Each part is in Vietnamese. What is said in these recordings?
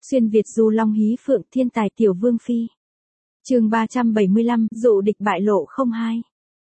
Xuyên Việt du long hí phượng thiên tài tiểu vương phi. Chương 375, dụ địch bại lộ 02.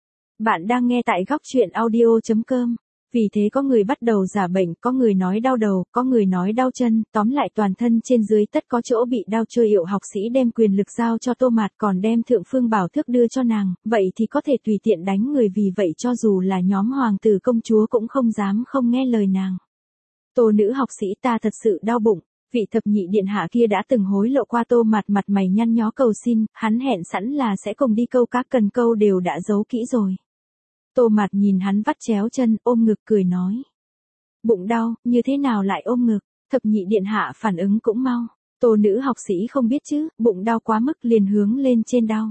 Bạn đang nghe tại góc truyện audio.com. Vì thế có người bắt đầu giả bệnh, có người nói đau đầu, có người nói đau chân, tóm lại toàn thân trên dưới tất có chỗ bị đau. Chơi Yệu học sĩ đem quyền lực giao cho Tô Mạt, còn đem Thượng Phương Bảo Thước đưa cho nàng, vậy thì có thể tùy tiện đánh người, vì vậy cho dù là nhóm hoàng tử công chúa cũng không dám không nghe lời nàng. Tô nữ học sĩ, ta thật sự đau bụng. Vị thập nhị điện hạ kia đã từng hối lộ qua Tô Mạt, mặt mày nhăn nhó cầu xin, hắn hẹn sẵn là sẽ cùng đi câu cá, cần câu đều đã giấu kỹ rồi. Tô Mạt nhìn hắn vắt chéo chân, ôm ngực cười nói. Bụng đau, như thế nào lại ôm ngực? Thập nhị điện hạ phản ứng cũng mau. Tô nữ học sĩ không biết chứ, bụng đau quá mức liền hướng lên trên đau.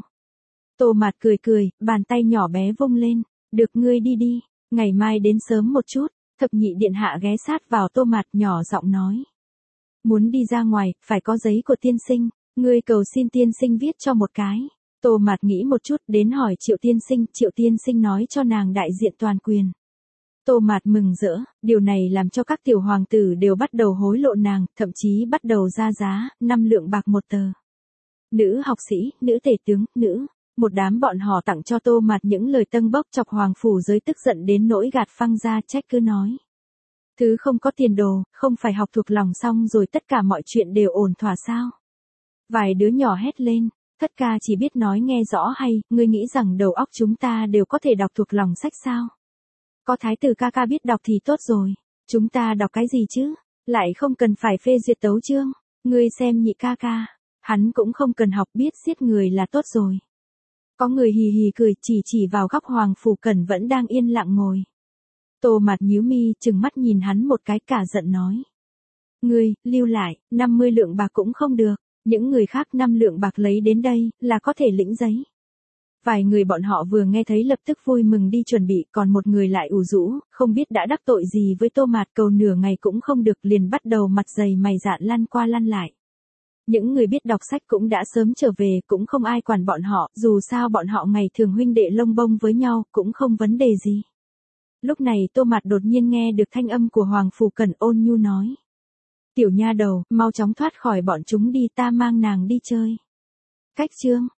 Tô Mạt cười cười, bàn tay nhỏ bé vung lên. Được, ngươi đi đi, ngày mai đến sớm một chút. Thập nhị điện hạ ghé sát vào Tô Mạt, nhỏ giọng nói. Muốn đi ra ngoài, phải có giấy của tiên sinh, ngươi cầu xin tiên sinh viết cho một cái. Tô Mạt nghĩ một chút, đến hỏi Triệu tiên sinh nói cho nàng đại diện toàn quyền. Tô Mạt mừng rỡ, điều này làm cho các tiểu hoàng tử đều bắt đầu hối lộ nàng, thậm chí bắt đầu ra giá, 5 lượng bạc một tờ. Nữ học sĩ, nữ tể tướng, nữ. Một đám bọn họ tặng cho Tô Mạt những lời tâng bốc, chọc hoàng phủ giới tức giận đến nỗi gạt phăng ra, trách cứ nói. Thứ không có tiền đồ, không phải học thuộc lòng xong rồi tất cả mọi chuyện đều ổn thỏa sao? Vài đứa nhỏ hét lên, thất ca chỉ biết nói nghe rõ hay, ngươi nghĩ rằng đầu óc chúng ta đều có thể đọc thuộc lòng sách sao? Có thái tử ca ca biết đọc thì tốt rồi, chúng ta đọc cái gì chứ? Lại không cần phải phê duyệt tấu chương, ngươi xem nhị ca ca, hắn cũng không cần học, biết giết người là tốt rồi. Có người hì hì cười, chỉ vào góc hoàng phủ Cẩn vẫn đang yên lặng ngồi. Tô Mạt nhíu mi, trừng mắt nhìn hắn một cái, cả giận nói. Ngươi, lưu lại, 50 lượng bạc cũng không được, những người khác 5 lượng bạc lấy đến đây, là có thể lĩnh giấy. Vài người bọn họ vừa nghe thấy lập tức vui mừng đi chuẩn bị, còn một người lại ủ rũ, không biết đã đắc tội gì với Tô Mạt, cầu nửa ngày cũng không được, liền bắt đầu mặt dày mày dạn lăn qua lăn lại. Những người biết đọc sách cũng đã sớm trở về, cũng không ai quản bọn họ, dù sao bọn họ ngày thường huynh đệ lông bông với nhau, cũng không vấn đề gì. Lúc này Tô Mạt đột nhiên nghe được thanh âm của Hoàng Phủ Cẩn, ôn nhu nói. Tiểu nha đầu, mau chóng thoát khỏi bọn chúng đi, ta mang nàng đi chơi. Cách chương.